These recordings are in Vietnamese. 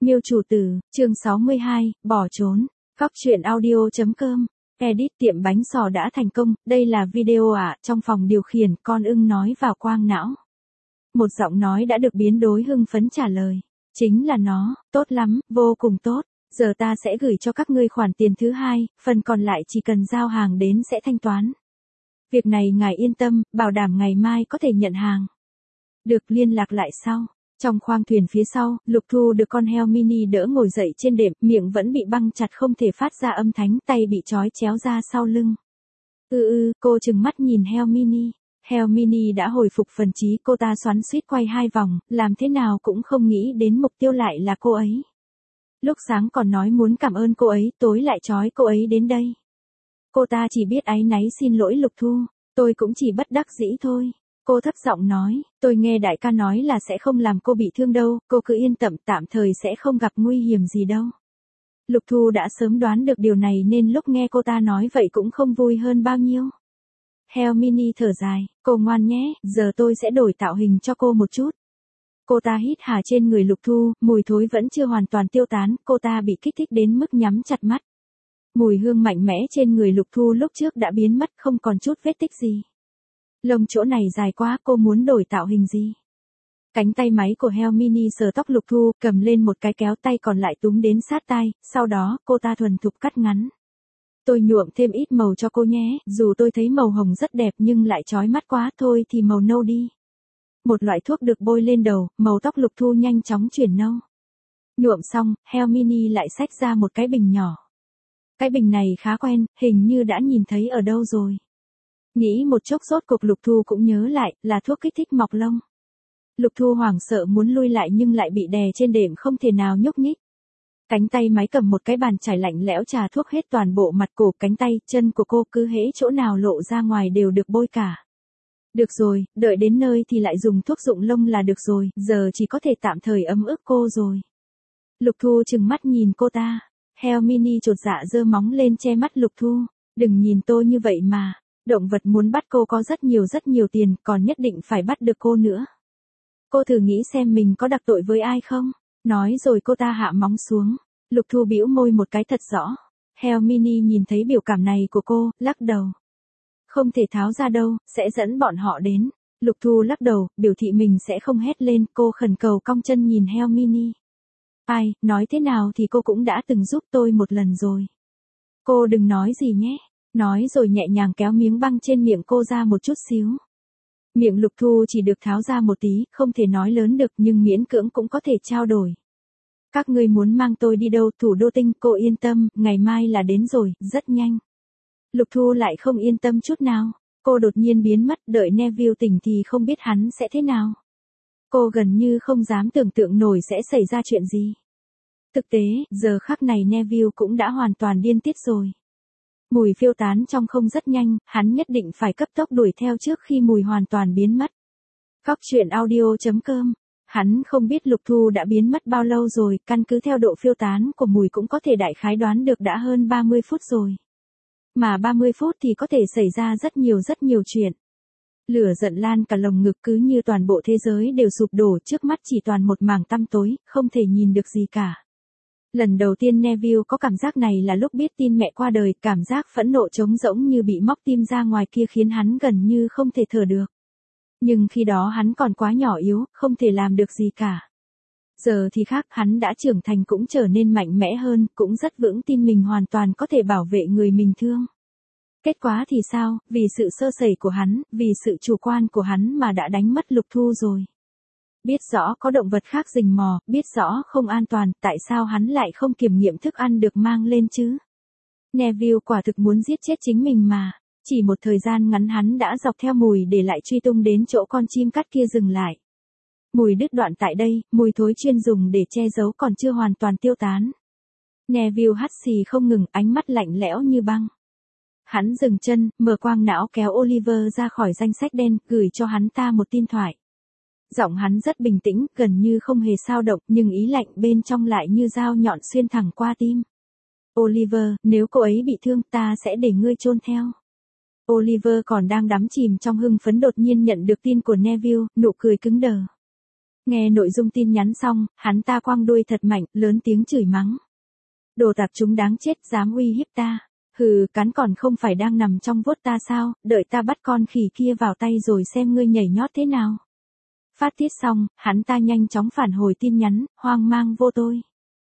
Miêu chủ tử, chương 62, bỏ trốn. Góc truyện audio.com. Edit tiệm bánh sò đã thành công, đây là video ạ, trong phòng điều khiển, con ưng nói vào quang não. Một giọng nói đã được biến đổi hưng phấn trả lời. Chính là nó, tốt lắm, vô cùng tốt. Giờ ta sẽ gửi cho các ngươi khoản tiền thứ hai, phần còn lại chỉ cần giao hàng đến sẽ thanh toán. Việc này ngài yên tâm, bảo đảm ngày mai có thể nhận hàng. Được, liên lạc lại sau. Trong khoang thuyền phía sau, Lục Thu được con heo mini đỡ ngồi dậy trên đệm, miệng vẫn bị băng chặt không thể phát ra âm thanh, tay bị trói chéo ra sau lưng. Cô trừng mắt nhìn heo mini. Heo mini đã hồi phục phần trí, cô ta xoắn xuýt quay 2 vòng, làm thế nào cũng không nghĩ đến mục tiêu lại là cô ấy. Lúc sáng còn nói muốn cảm ơn cô ấy, tối lại trói cô ấy đến đây. Cô ta chỉ biết áy náy xin lỗi Lục Thu, tôi cũng chỉ bất đắc dĩ thôi. Cô thấp giọng nói, tôi nghe đại ca nói là sẽ không làm cô bị thương đâu, cô cứ yên tâm, tạm thời sẽ không gặp nguy hiểm gì đâu. Lục Thu đã sớm đoán được điều này nên lúc nghe cô ta nói vậy cũng không vui hơn bao nhiêu. Heo mini thở dài, cô ngoan nhé, giờ tôi sẽ đổi tạo hình cho cô một chút. Cô ta hít hà trên người Lục Thu, mùi thối vẫn chưa hoàn toàn tiêu tán, cô ta bị kích thích đến mức nhắm chặt mắt. Mùi hương mạnh mẽ trên người Lục Thu lúc trước đã biến mất, không còn chút vết tích gì. Lông chỗ này dài quá, cô muốn đổi tạo hình gì? Cánh tay máy của heo mini sờ tóc Lục Thu, cầm lên một cái kéo, tay còn lại túm đến sát tai, sau đó cô ta thuần thục cắt ngắn. Tôi nhuộm thêm ít màu cho cô nhé, dù tôi thấy màu hồng rất đẹp nhưng lại chói mắt quá, thôi thì màu nâu đi. Một loại thuốc được bôi lên đầu, màu tóc Lục Thu nhanh chóng chuyển nâu. Nhuộm xong, heo mini lại xách ra một cái bình nhỏ. Cái bình này khá quen, hình như đã nhìn thấy ở đâu rồi. Nghĩ một chốc rốt cuộc Lục Thu cũng nhớ lại, là thuốc kích thích mọc lông. Lục Thu hoảng sợ muốn lui lại nhưng lại bị đè trên đệm không thể nào nhúc nhích. Cánh tay máy cầm một cái bàn chải lạnh lẽo trà thuốc hết toàn bộ mặt, cổ, cánh tay, chân của cô, cứ hễ chỗ nào lộ ra ngoài đều được bôi cả. Được rồi, đợi đến nơi thì lại dùng thuốc rụng lông là được rồi, giờ chỉ có thể tạm thời ấm ức cô rồi. Lục Thu trừng mắt nhìn cô ta. Heo mini chột dạ giơ móng lên che mắt Lục Thu. Đừng nhìn tôi như vậy mà. Động vật muốn bắt cô có rất nhiều tiền, còn nhất định phải bắt được cô nữa. Cô thử nghĩ xem mình có đặc tội với ai không? Nói rồi cô ta hạ móng xuống. Lục Thu bĩu môi một cái thật rõ. Heo mini nhìn thấy biểu cảm này của cô, lắc đầu. Không thể tháo ra đâu, sẽ dẫn bọn họ đến. Lục Thu lắc đầu, biểu thị mình sẽ không hét lên, cô khẩn cầu cong chân nhìn heo mini. Ai, nói thế nào thì cô cũng đã từng giúp tôi một lần rồi. Cô đừng nói gì nhé. Nói rồi nhẹ nhàng kéo miếng băng trên miệng cô ra một chút xíu. Miệng Lục Thu chỉ được tháo ra một tí, không thể nói lớn được nhưng miễn cưỡng cũng có thể trao đổi. Các ngươi muốn mang tôi đi đâu? Thủ đô Tinh, cô yên tâm, ngày mai là đến rồi, rất nhanh. Lục Thu lại không yên tâm chút nào. Cô đột nhiên biến mất, đợi Neville tỉnh thì không biết hắn sẽ thế nào. Cô gần như không dám tưởng tượng nổi sẽ xảy ra chuyện gì. Thực tế, giờ khắc này Neville cũng đã hoàn toàn điên tiết rồi. Mùi phiêu tán trong không rất nhanh, hắn nhất định phải cấp tốc đuổi theo trước khi mùi hoàn toàn biến mất. Góc truyện audio.com. Hắn không biết Lục Thu đã biến mất bao lâu rồi, căn cứ theo độ phiêu tán của mùi cũng có thể đại khái đoán được đã hơn 30 phút rồi. Mà 30 phút thì có thể xảy ra rất nhiều chuyện. Lửa giận lan cả lồng ngực, cứ như toàn bộ thế giới đều sụp đổ, trước mắt chỉ toàn một mảng tăm tối, không thể nhìn được gì cả. Lần đầu tiên Neville có cảm giác này là lúc biết tin mẹ qua đời, cảm giác phẫn nộ trống rỗng như bị móc tim ra ngoài kia khiến hắn gần như không thể thở được. Nhưng khi đó hắn còn quá nhỏ yếu, không thể làm được gì cả. Giờ thì khác, hắn đã trưởng thành cũng trở nên mạnh mẽ hơn, cũng rất vững tin mình hoàn toàn có thể bảo vệ người mình thương. Kết quả thì sao, vì sự sơ sẩy của hắn, vì sự chủ quan của hắn mà đã đánh mất Lục Thu rồi. Biết rõ có động vật khác rình mò, biết rõ không an toàn, tại sao hắn lại không kiểm nghiệm thức ăn được mang lên chứ? Neville quả thực muốn giết chết chính mình mà. Chỉ một thời gian ngắn hắn đã dọc theo mùi để lại truy tung đến chỗ con chim cắt kia dừng lại. Mùi đứt đoạn tại đây, mùi thối chuyên dùng để che giấu còn chưa hoàn toàn tiêu tán. Neville hắt xì không ngừng, ánh mắt lạnh lẽo như băng. Hắn dừng chân, mở quang não kéo Oliver ra khỏi danh sách đen, gửi cho hắn ta một tin thoại. Giọng hắn rất bình tĩnh, gần như không hề xao động, nhưng ý lạnh bên trong lại như dao nhọn xuyên thẳng qua tim. Oliver, nếu cô ấy bị thương ta sẽ để ngươi chôn theo. Oliver còn đang đắm chìm trong hưng phấn đột nhiên nhận được tin của Neville, nụ cười cứng đờ. Nghe nội dung tin nhắn xong, hắn ta quăng đuôi thật mạnh, lớn tiếng chửi mắng. Đồ tạp chúng đáng chết, dám uy hiếp ta. Hừ, cắn còn không phải đang nằm trong vuốt ta sao, đợi ta bắt con khỉ kia vào tay rồi xem ngươi nhảy nhót thế nào. Phát tiết xong, hắn ta nhanh chóng phản hồi tin nhắn, hoang mang vô tôi.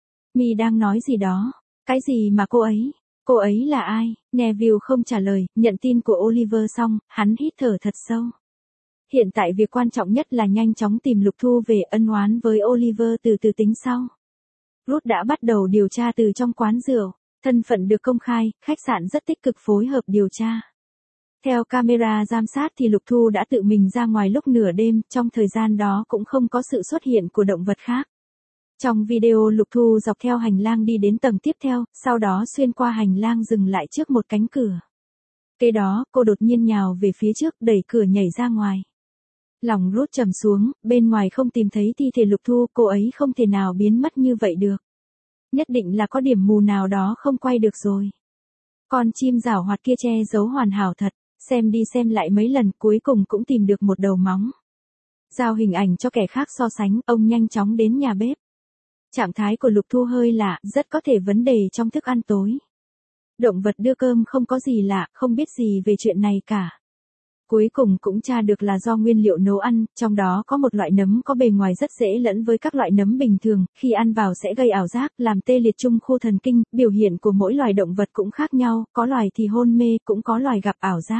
Mi đang nói gì đó? Cái gì mà cô ấy? Cô ấy là ai? Neville không trả lời, nhận tin của Oliver xong, hắn hít thở thật sâu. Hiện tại việc quan trọng nhất là nhanh chóng tìm Lục Thu về, ân oán với Oliver từ từ tính sau. Ruth đã bắt đầu điều tra từ trong quán rượu, thân phận được công khai, khách sạn rất tích cực phối hợp điều tra. Theo camera giám sát thì Lục Thu đã tự mình ra ngoài lúc nửa đêm, trong thời gian đó cũng không có sự xuất hiện của động vật khác. Trong video Lục Thu dọc theo hành lang đi đến tầng tiếp theo, sau đó xuyên qua hành lang dừng lại trước một cánh cửa. Kế đó, cô đột nhiên nhào về phía trước, đẩy cửa nhảy ra ngoài. Lòng Ruth trầm xuống, bên ngoài không tìm thấy thi thể Lục Thu, cô ấy không thể nào biến mất như vậy được. Nhất định là có điểm mù nào đó không quay được rồi. Con chim giảo hoạt kia che giấu hoàn hảo thật, xem đi xem lại mấy lần cuối cùng cũng tìm được một đầu móng. Giao hình ảnh cho kẻ khác so sánh, ông nhanh chóng đến nhà bếp. Trạng thái của Lục Thu hơi lạ, rất có thể vấn đề trong thức ăn tối. Động vật đưa cơm không có gì lạ, không biết gì về chuyện này cả. Cuối cùng cũng tra được là do nguyên liệu nấu ăn, trong đó có một loại nấm có bề ngoài rất dễ lẫn với các loại nấm bình thường, khi ăn vào sẽ gây ảo giác, làm tê liệt trung khu thần kinh, biểu hiện của mỗi loài động vật cũng khác nhau, có loài thì hôn mê, cũng có loài gặp ảo giác.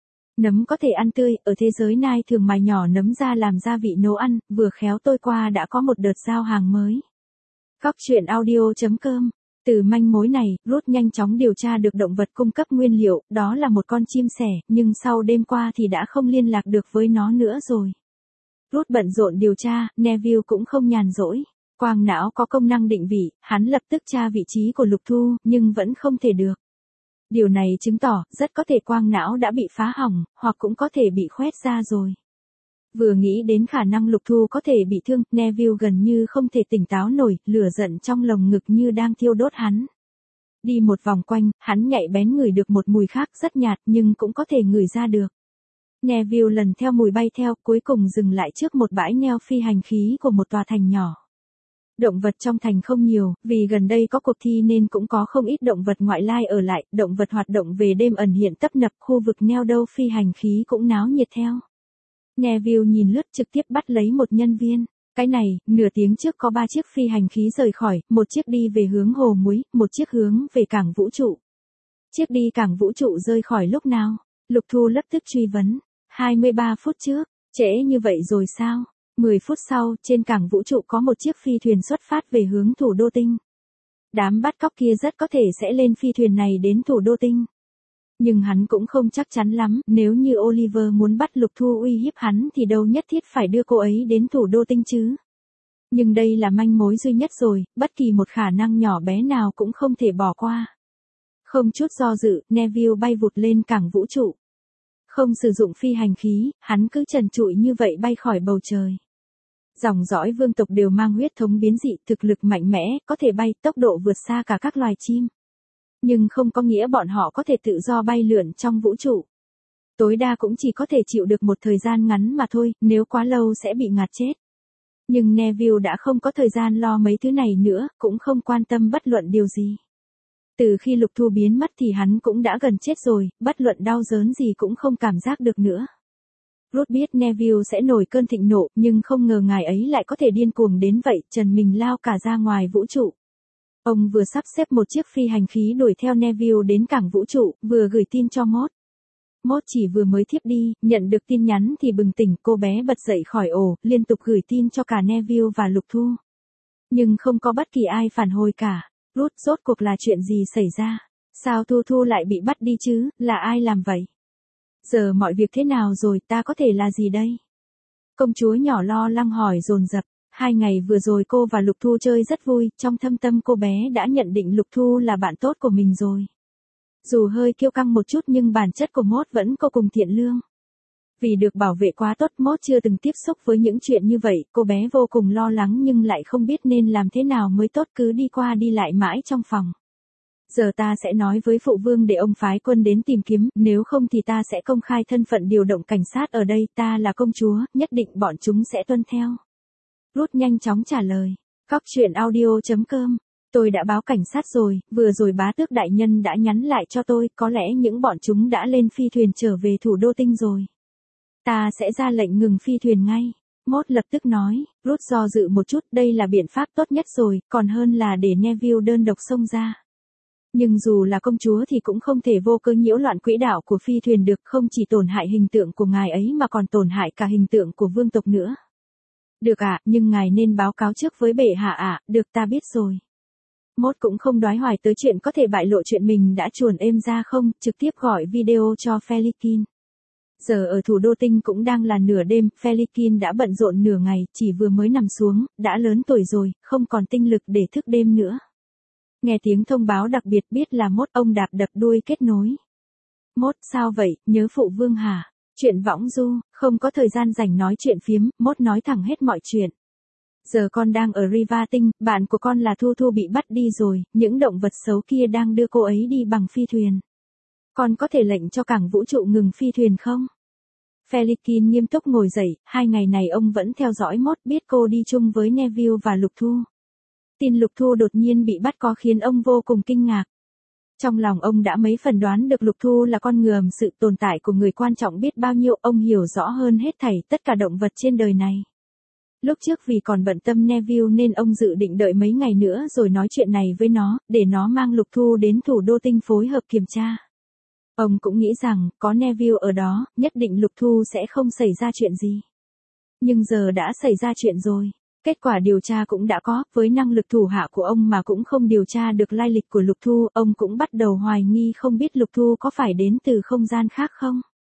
Nấm có thể ăn tươi, ở thế giới Nai thường mài nhỏ nấm ra làm gia vị nấu ăn, vừa khéo tôi qua đã có một đợt giao hàng mới. Góc truyện audio.com. Từ manh mối này, Ruth nhanh chóng điều tra được động vật cung cấp nguyên liệu, đó là một con chim sẻ, nhưng sau đêm qua thì đã không liên lạc được với nó nữa rồi. Ruth bận rộn điều tra, Neville cũng không nhàn rỗi. Quang não có công năng định vị, hắn lập tức tra vị trí của Lục Thu, nhưng vẫn không thể được. Điều này chứng tỏ, rất có thể quang não đã bị phá hỏng, hoặc cũng có thể bị khoét ra rồi. Vừa nghĩ đến khả năng Lục Thu có thể bị thương, Neville gần như không thể tỉnh táo nổi, lửa giận trong lồng ngực như đang thiêu đốt hắn. Đi một vòng quanh, hắn nhạy bén ngửi được một mùi khác rất nhạt nhưng cũng có thể ngửi ra được. Neville lần theo mùi bay theo, cuối cùng dừng lại trước một bãi neo phi hành khí của một tòa thành nhỏ. Động vật trong thành không nhiều, vì gần đây có cuộc thi nên cũng có không ít động vật ngoại lai ở lại, động vật hoạt động về đêm ẩn hiện tấp nập, khu vực neo đậu phi hành khí cũng náo nhiệt theo. Neville nhìn lướt trực tiếp bắt lấy một nhân viên. Cái này, nửa tiếng trước có 3 chiếc phi hành khí rời khỏi, một chiếc đi về hướng hồ muối, một chiếc hướng về cảng vũ trụ. Chiếc đi cảng vũ trụ rời khỏi lúc nào? Lục Thu lập tức truy vấn. 23 phút trước, trễ như vậy rồi sao? 10 phút sau, trên cảng vũ trụ có một chiếc phi thuyền xuất phát về hướng thủ đô tinh. Đám bắt cóc kia rất có thể sẽ lên phi thuyền này đến thủ đô tinh. Nhưng hắn cũng không chắc chắn lắm, nếu như Oliver muốn bắt Lục Thu uy hiếp hắn thì đâu nhất thiết phải đưa cô ấy đến thủ đô tinh chứ. Nhưng đây là manh mối duy nhất rồi, bất kỳ một khả năng nhỏ bé nào cũng không thể bỏ qua. Không chút do dự, Neville bay vụt lên cảng vũ trụ. Không sử dụng phi hành khí, hắn cứ trần trụi như vậy bay khỏi bầu trời. Dòng dõi vương tộc đều mang huyết thống biến dị, thực lực mạnh mẽ, có thể bay, tốc độ vượt xa cả các loài chim. Nhưng không có nghĩa bọn họ có thể tự do bay lượn trong vũ trụ. Tối đa cũng chỉ có thể chịu được một thời gian ngắn mà thôi, nếu quá lâu sẽ bị ngạt chết. Nhưng Neville đã không có thời gian lo mấy thứ này nữa, cũng không quan tâm bất luận điều gì. Từ khi Lục Thu biến mất thì hắn cũng đã gần chết rồi, bất luận đau đớn gì cũng không cảm giác được nữa. Ruth biết Neville sẽ nổi cơn thịnh nộ, nhưng không ngờ ngài ấy lại có thể điên cuồng đến vậy, trần mình lao cả ra ngoài vũ trụ. Ông vừa sắp xếp một chiếc phi hành khí đuổi theo Neville đến cảng vũ trụ, vừa gửi tin cho Maud. Maud chỉ vừa mới thiếp đi, nhận được tin nhắn thì bừng tỉnh, cô bé bật dậy khỏi ổ, liên tục gửi tin cho cả Neville và Lục Thu. Nhưng không có bất kỳ ai phản hồi cả. Ruth, rốt cuộc là chuyện gì xảy ra? Sao Thu Thu lại bị bắt đi chứ, là ai làm vậy? Giờ mọi việc thế nào rồi, ta có thể là gì đây? Công chúa nhỏ lo lắng hỏi dồn dập. 2 ngày vừa rồi cô và Lục Thu chơi rất vui, trong thâm tâm cô bé đã nhận định Lục Thu là bạn tốt của mình rồi. Dù hơi kiêu căng một chút nhưng bản chất của Maud vẫn vô cùng thiện lương. Vì được bảo vệ quá tốt, Maud chưa từng tiếp xúc với những chuyện như vậy, cô bé vô cùng lo lắng nhưng lại không biết nên làm thế nào mới tốt, cứ đi qua đi lại mãi trong phòng. Giờ ta sẽ nói với phụ vương để ông phái quân đến tìm kiếm, nếu không thì ta sẽ công khai thân phận điều động cảnh sát ở đây, ta là công chúa, nhất định bọn chúng sẽ tuân theo. Ruth nhanh chóng trả lời. Cóc truyện audio.com. Tôi đã báo cảnh sát rồi, vừa rồi bá tước đại nhân đã nhắn lại cho tôi, có lẽ những bọn chúng đã lên phi thuyền trở về thủ đô tinh rồi. Ta sẽ ra lệnh ngừng phi thuyền ngay. Mốt lập tức nói, Ruth do dự một chút, đây là biện pháp tốt nhất rồi, còn hơn là để Neville đơn độc xông ra. Nhưng dù là công chúa thì cũng không thể vô cớ nhiễu loạn quỹ đạo của phi thuyền được, không chỉ tổn hại hình tượng của ngài ấy mà còn tổn hại cả hình tượng của vương tộc nữa. Được ạ, nhưng ngài nên báo cáo trước với bệ hạ ạ, được ta biết rồi. Mốt cũng không đoái hoài tới chuyện có thể bại lộ chuyện mình đã chuồn êm ra không, trực tiếp gọi video cho Felikin. Giờ ở thủ đô tinh cũng đang là nửa đêm, Felikin đã bận rộn nửa ngày, chỉ vừa mới nằm xuống, đã lớn tuổi rồi, không còn tinh lực để thức đêm nữa. Nghe tiếng thông báo đặc biệt biết là Mốt, ông đạp đập đuôi kết nối. Mốt, sao vậy, nhớ phụ vương hả? Chuyện võng du, không có thời gian rảnh nói chuyện phiếm, Mốt nói thẳng hết mọi chuyện. Giờ con đang ở Riva Tinh, bạn của con là Thu Thu bị bắt đi rồi, những động vật xấu kia đang đưa cô ấy đi bằng phi thuyền. Con có thể lệnh cho cảng vũ trụ ngừng phi thuyền không? Felikin nghiêm túc ngồi dậy, 2 ngày này ông vẫn theo dõi Mốt, biết cô đi chung với Neville và Lục Thu. Tin Lục Thu đột nhiên bị bắt có khiến ông vô cùng kinh ngạc. Trong lòng ông đã mấy phần đoán được Lục Thu là con ngườm, sự tồn tại của người quan trọng biết bao nhiêu, ông hiểu rõ hơn hết thảy tất cả động vật trên đời này. Lúc trước vì còn bận tâm Neville nên ông dự định đợi mấy ngày nữa rồi nói chuyện này với nó, để nó mang Lục Thu đến thủ đô tinh phối hợp kiểm tra. Ông cũng nghĩ rằng, có Neville ở đó, nhất định Lục Thu sẽ không xảy ra chuyện gì. Nhưng giờ đã xảy ra chuyện rồi. Kết quả điều tra cũng đã có, với năng lực thủ hạ của ông mà cũng không điều tra được lai lịch của Lục Thu, ông cũng bắt đầu hoài nghi không biết Lục Thu có phải đến từ không gian khác không.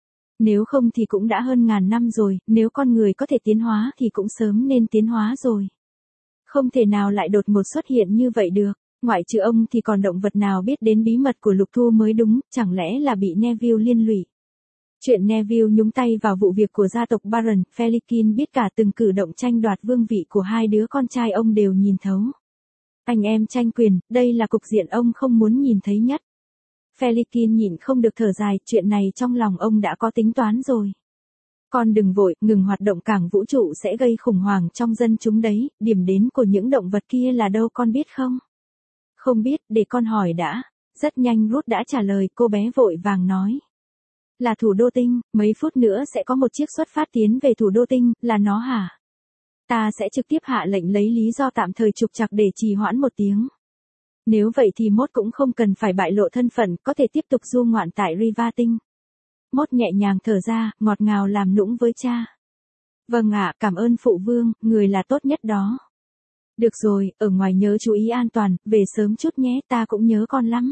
Nếu không thì cũng đã hơn ngàn năm rồi, nếu con người có thể tiến hóa thì cũng sớm nên tiến hóa rồi. Không thể nào lại đột ngột xuất hiện như vậy được, ngoại trừ ông thì còn động vật nào biết đến bí mật của Lục Thu mới đúng, chẳng lẽ là bị Neville liên lụy. Chuyện Neville nhúng tay vào vụ việc của gia tộc Baron, Felikin biết cả từng cử động tranh đoạt vương vị của 2 đứa con trai ông đều nhìn thấu. Anh em tranh quyền, đây là cục diện ông không muốn nhìn thấy nhất. Felikin nhịn không được thở dài, chuyện này trong lòng ông đã có tính toán rồi. Con đừng vội, ngừng hoạt động cảng vũ trụ sẽ gây khủng hoảng trong dân chúng đấy, điểm đến của những động vật kia là đâu con biết không? Không biết, để con hỏi đã. Rất nhanh Ruth đã trả lời, cô bé vội vàng nói. Là thủ đô tinh, mấy phút nữa sẽ có một chiếc xuất phát tiến về thủ đô tinh, là nó hả? Ta sẽ trực tiếp hạ lệnh lấy lý do tạm thời trục trặc để trì hoãn 1 tiếng. Nếu vậy thì Mốt cũng không cần phải bại lộ thân phận, có thể tiếp tục du ngoạn tại Riva Tinh. Mốt nhẹ nhàng thở ra, ngọt ngào làm nũng với cha. Vâng ạ, cảm ơn phụ vương, người là tốt nhất đó. Được rồi, ở ngoài nhớ chú ý an toàn, về sớm chút nhé, ta cũng nhớ con lắm.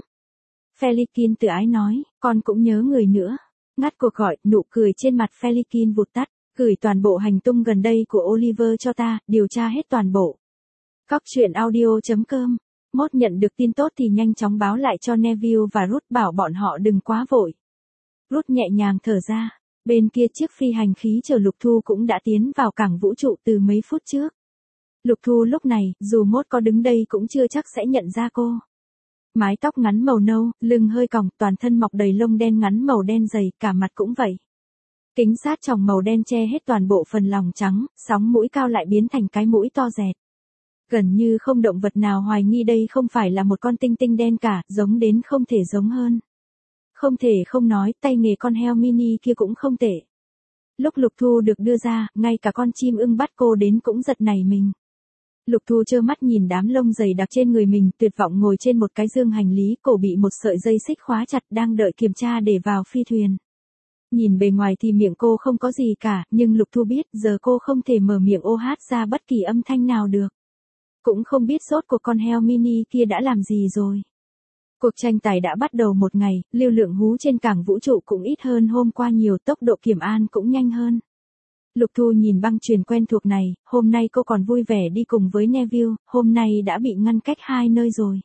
Felikin tự ái nói, con cũng nhớ người nữa. Ngắt cuộc gọi, nụ cười trên mặt Felikin vụt tắt, gửi toàn bộ hành tung gần đây của Oliver cho ta, điều tra hết toàn bộ. Cóc truyện audio.com. Mốt nhận được tin tốt thì nhanh chóng báo lại cho Neville và Ruth bảo bọn họ đừng quá vội. Ruth nhẹ nhàng thở ra, bên kia chiếc phi hành khí chở Lục Thu cũng đã tiến vào cảng vũ trụ từ mấy phút trước. Lục Thu lúc này, dù Mốt có đứng đây cũng chưa chắc sẽ nhận ra cô. Mái tóc ngắn màu nâu, lưng hơi còng, toàn thân mọc đầy lông đen ngắn màu đen dày, cả mặt cũng vậy. Kính sát tròng màu đen che hết toàn bộ phần lòng trắng, sóng mũi cao lại biến thành cái mũi to dẹt. Gần như không động vật nào hoài nghi đây không phải là một con tinh tinh đen cả, giống đến không thể giống hơn. Không thể không nói, tay nghề con heo mini kia cũng không tệ. Lúc Lục Thu được đưa ra, ngay cả con chim ưng bắt cô đến cũng giật nảy mình. Lục Thu trơ mắt nhìn đám lông dày đặc trên người mình, tuyệt vọng ngồi trên một cái dương hành lý, cổ bị một sợi dây xích khóa chặt, đang đợi kiểm tra để vào phi thuyền. Nhìn bề ngoài thì miệng cô không có gì cả, nhưng Lục Thu biết giờ cô không thể mở miệng ô hát ra bất kỳ âm thanh nào được. Cũng không biết sốt của con heo mini kia đã làm gì rồi. Cuộc tranh tài đã bắt đầu 1 ngày, lưu lượng hú trên cảng vũ trụ cũng ít hơn hôm qua nhiều, tốc độ kiểm an cũng nhanh hơn. Lục Thu nhìn băng chuyền quen thuộc này, hôm nay cô còn vui vẻ đi cùng với Neville, hôm nay đã bị ngăn cách 2 nơi rồi.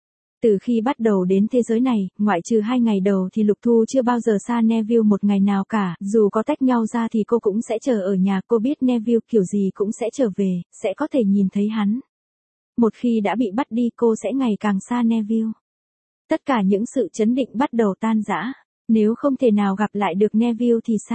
Từ khi bắt đầu đến thế giới này, ngoại trừ 2 ngày đầu thì Lục Thu chưa bao giờ xa Neville một ngày nào cả, dù có tách nhau ra thì cô cũng sẽ chờ ở nhà, cô biết Neville kiểu gì cũng sẽ trở về, sẽ có thể nhìn thấy hắn. Một khi đã bị bắt đi cô sẽ ngày càng xa Neville. Tất cả những sự chấn định bắt đầu tan rã, nếu không thể nào gặp lại được Neville thì sao?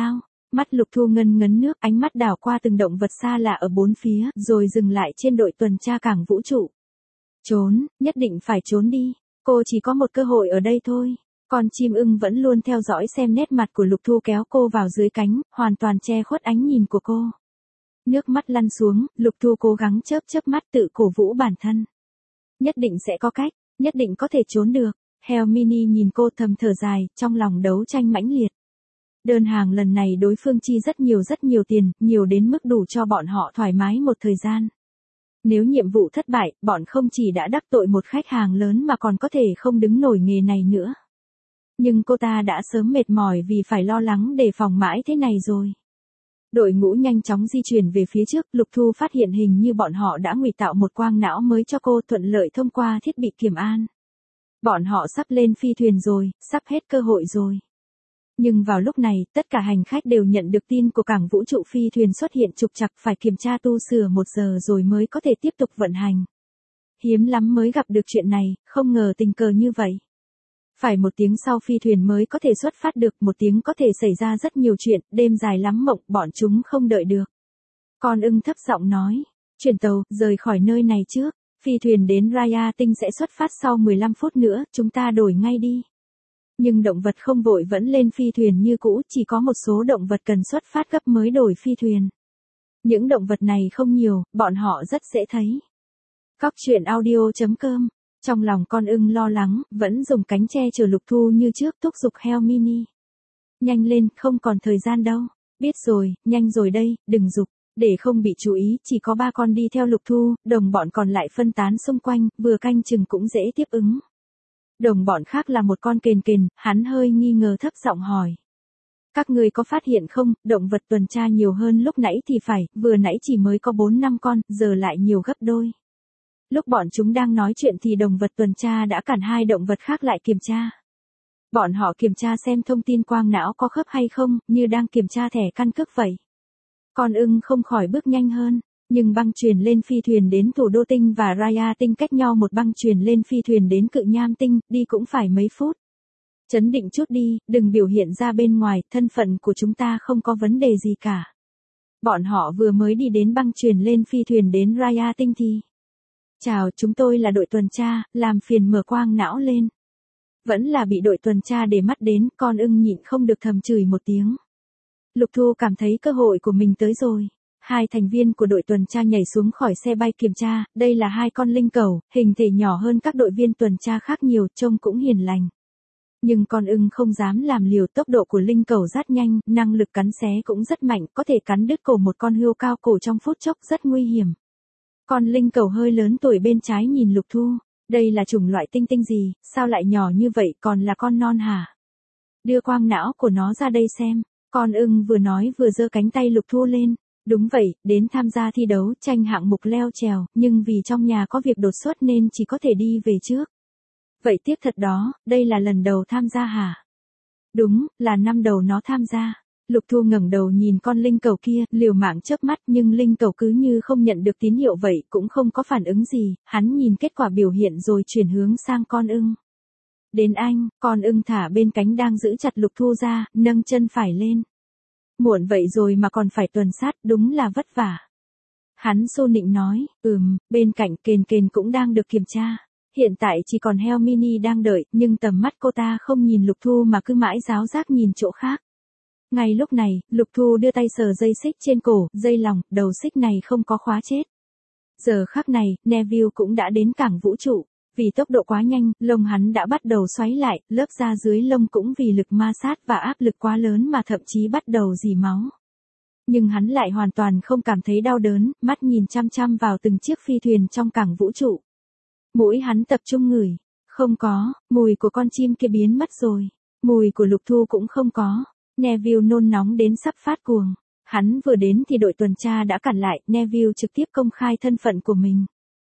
Mắt Lục Thu ngân ngấn nước, ánh mắt đảo qua từng động vật xa lạ ở bốn phía, rồi dừng lại trên đội tuần tra cảng vũ trụ. Trốn, nhất định phải trốn đi. Cô chỉ có một cơ hội ở đây thôi. Con chim ưng vẫn luôn theo dõi xem nét mặt của Lục Thu kéo cô vào dưới cánh, hoàn toàn che khuất ánh nhìn của cô. Nước mắt lăn xuống, Lục Thu cố gắng chớp chớp mắt tự cổ vũ bản thân. Nhất định sẽ có cách, nhất định có thể trốn được. Heo Mini nhìn cô thầm thở dài, trong lòng đấu tranh mãnh liệt. Đơn hàng lần này đối phương chi rất nhiều tiền, nhiều đến mức đủ cho bọn họ thoải mái một thời gian. Nếu nhiệm vụ thất bại, bọn không chỉ đã đắc tội một khách hàng lớn mà còn có thể không đứng nổi nghề này nữa. Nhưng cô ta đã sớm mệt mỏi vì phải lo lắng đề phòng mãi thế này rồi. Đội ngũ nhanh chóng di chuyển về phía trước, Lục Thu phát hiện hình như bọn họ đã ngụy tạo một quang não mới cho cô, thuận lợi thông qua thiết bị kiểm an. Bọn họ sắp lên phi thuyền rồi, sắp hết cơ hội rồi. Nhưng vào lúc này, tất cả hành khách đều nhận được tin của cảng vũ trụ, phi thuyền xuất hiện trục trặc, phải kiểm tra tu sửa 1 giờ rồi mới có thể tiếp tục vận hành. Hiếm lắm mới gặp được chuyện này, không ngờ tình cờ như vậy. Phải 1 tiếng sau phi thuyền mới có thể xuất phát được, 1 tiếng có thể xảy ra rất nhiều chuyện, đêm dài lắm mộng, bọn chúng không đợi được. Con ưng thấp giọng nói, chuyển tàu, rời khỏi nơi này trước, phi thuyền đến Raya tinh sẽ xuất phát sau 15 phút nữa, chúng ta đổi ngay đi. Nhưng động vật không vội vẫn lên phi thuyền như cũ, chỉ có một số động vật cần xuất phát gấp mới đổi phi thuyền. Những động vật này không nhiều, bọn họ rất dễ thấy. Cóc truyện audio.com. Trong lòng con ưng lo lắng, vẫn dùng cánh che chở Lục Thu như trước, thúc giục Heo Mini. Nhanh lên, không còn thời gian đâu. Biết rồi, nhanh rồi đây, đừng giục. Để không bị chú ý, chỉ có 3 con đi theo Lục Thu, đồng bọn còn lại phân tán xung quanh, vừa canh chừng cũng dễ tiếp ứng. Đồng bọn khác là một con kền kền, hắn hơi nghi ngờ thấp giọng hỏi. Các người có phát hiện không, động vật tuần tra nhiều hơn lúc nãy thì phải, vừa nãy chỉ mới có 4-5 con, giờ lại nhiều gấp đôi. Lúc bọn chúng đang nói chuyện thì động vật tuần tra đã cản 2 động vật khác lại kiểm tra. Bọn họ kiểm tra xem thông tin quang não có khớp hay không, như đang kiểm tra thẻ căn cước vậy. Con ưng không khỏi bước nhanh hơn. Nhưng băng chuyền lên phi thuyền đến thủ đô tinh và Raya tinh cách nhau một băng chuyền lên phi thuyền đến cự nham tinh, đi cũng phải mấy phút. Chấn định chút đi, đừng biểu hiện ra bên ngoài, thân phận của chúng ta không có vấn đề gì cả. Bọn họ vừa mới đi đến băng chuyền lên phi thuyền đến Raya tinh thì. Chào, chúng tôi là đội tuần tra, làm phiền mở quang não lên. Vẫn là bị đội tuần tra để mắt đến, con ưng nhịn không được thầm chửi một tiếng. Lục Thu cảm thấy cơ hội của mình tới rồi. 2 thành viên của đội tuần tra nhảy xuống khỏi xe bay kiểm tra, đây là 2 con linh cẩu, hình thể nhỏ hơn các đội viên tuần tra khác nhiều, trông cũng hiền lành. Nhưng con ưng không dám làm liều, tốc độ của linh cẩu rất nhanh, năng lực cắn xé cũng rất mạnh, có thể cắn đứt cổ một con hươu cao cổ trong phút chốc, rất nguy hiểm. Con linh cẩu hơi lớn tuổi bên trái nhìn Lục Thu, đây là chủng loại tinh tinh gì, sao lại nhỏ như vậy, còn là con non hả? Đưa quang não của nó ra đây xem, con ưng vừa nói vừa giơ cánh tay Lục Thu lên. Đúng vậy, đến tham gia thi đấu, tranh hạng mục leo trèo, nhưng vì trong nhà có việc đột xuất nên chỉ có thể đi về trước. Vậy tiếc thật đó, đây là lần đầu tham gia hả? Đúng, là năm đầu nó tham gia. Lục Thu ngẩng đầu nhìn con linh cẩu kia, liều mạng chớp mắt, nhưng linh cẩu cứ như không nhận được tín hiệu vậy, cũng không có phản ứng gì, hắn nhìn kết quả biểu hiện rồi chuyển hướng sang con ưng. Đến anh, con ưng thả bên cánh đang giữ chặt Lục Thu ra, nâng chân phải lên. Muộn vậy rồi mà còn phải tuần sát, đúng là vất vả. Hắn xô nịnh nói, bên cạnh kền kền cũng đang được kiểm tra. Hiện tại chỉ còn Heo Mini đang đợi, nhưng tầm mắt cô ta không nhìn Lục Thu mà cứ mãi giáo giác nhìn chỗ khác. Ngay lúc này, Lục Thu đưa tay sờ dây xích trên cổ, dây lỏng, đầu xích này không có khóa chết. Giờ khắc này, Neville cũng đã đến cảng vũ trụ. Vì tốc độ quá nhanh, lông hắn đã bắt đầu xoáy lại, lớp da dưới lông cũng vì lực ma sát và áp lực quá lớn mà thậm chí bắt đầu rỉ máu. Nhưng hắn lại hoàn toàn không cảm thấy đau đớn, mắt nhìn chăm chăm vào từng chiếc phi thuyền trong cảng vũ trụ. Mũi hắn tập trung ngửi, không có, mùi của con chim kia biến mất rồi, mùi của Lục Thu cũng không có. Neville nôn nóng đến sắp phát cuồng. Hắn vừa đến thì đội tuần tra đã cản lại, Neville trực tiếp công khai thân phận của mình.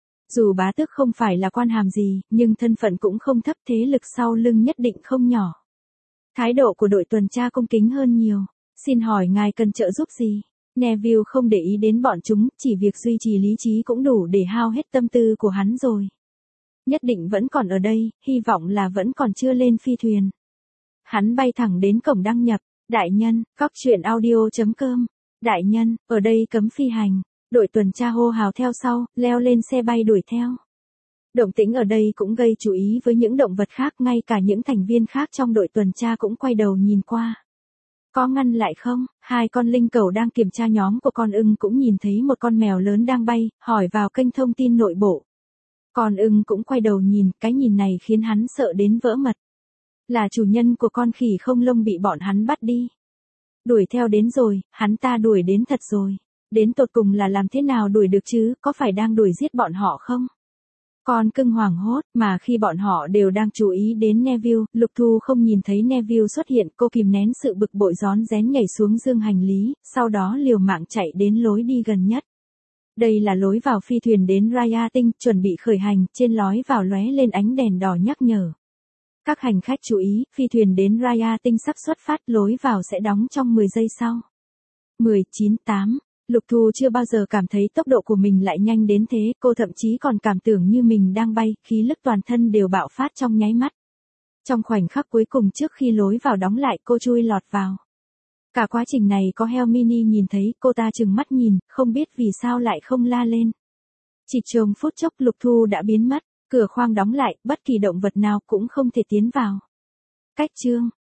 Dù bá tước không phải là quan hàm gì, nhưng thân phận cũng không thấp, thế lực sau lưng nhất định không nhỏ. Thái độ của đội tuần tra cung kính hơn nhiều. Xin hỏi ngài cần trợ giúp gì? Neville không để ý đến bọn chúng, chỉ việc duy trì lý trí cũng đủ để hao hết tâm tư của hắn rồi. Nhất định vẫn còn ở đây, hy vọng là vẫn còn chưa lên phi thuyền. Hắn bay thẳng đến cổng đăng nhập, Đại nhân, cóc truyện audio.com. Đại nhân, ở đây cấm phi hành. Đội tuần tra hô hào theo sau, leo lên xe bay đuổi theo. Động tĩnh ở đây cũng gây chú ý với những động vật khác, ngay cả những thành viên khác trong đội tuần tra cũng quay đầu nhìn qua. Có ngăn lại không? Hai con linh cẩu đang kiểm tra nhóm của con ưng cũng nhìn thấy một con mèo lớn đang bay, hỏi vào kênh thông tin nội bộ. Con ưng cũng quay đầu nhìn, cái nhìn này khiến hắn sợ đến vỡ mật. Là chủ nhân của con khỉ không lông bị bọn hắn bắt đi. Đuổi theo đến rồi, hắn ta đuổi đến thật rồi. Đến tột cùng là làm thế nào đuổi được chứ, có phải đang đuổi giết bọn họ không? Con cưng hoảng hốt, mà khi bọn họ đều đang chú ý đến Neville, Lục Thu không nhìn thấy Neville xuất hiện, cô kìm nén sự bực bội rón rén nhảy xuống dương hành lý, sau đó liều mạng chạy đến lối đi gần nhất. Đây là lối vào phi thuyền đến Raya Tinh, chuẩn bị khởi hành, trên lối vào lóe lên ánh đèn đỏ nhắc nhở. Các hành khách chú ý, phi thuyền đến Raya Tinh sắp xuất phát, lối vào sẽ đóng trong 10 giây sau. 10, 9, 8. Lục Thu chưa bao giờ cảm thấy tốc độ của mình lại nhanh đến thế, cô thậm chí còn cảm tưởng như mình đang bay, khí lực toàn thân đều bạo phát trong nháy mắt. Trong khoảnh khắc cuối cùng trước khi lối vào đóng lại, cô chui lọt vào. Cả quá trình này có Hermione nhìn thấy, cô ta trừng mắt nhìn, không biết vì sao lại không la lên. Chỉ chừng phút chốc Lục Thu đã biến mất, cửa khoang đóng lại, bất kỳ động vật nào cũng không thể tiến vào. Cách chương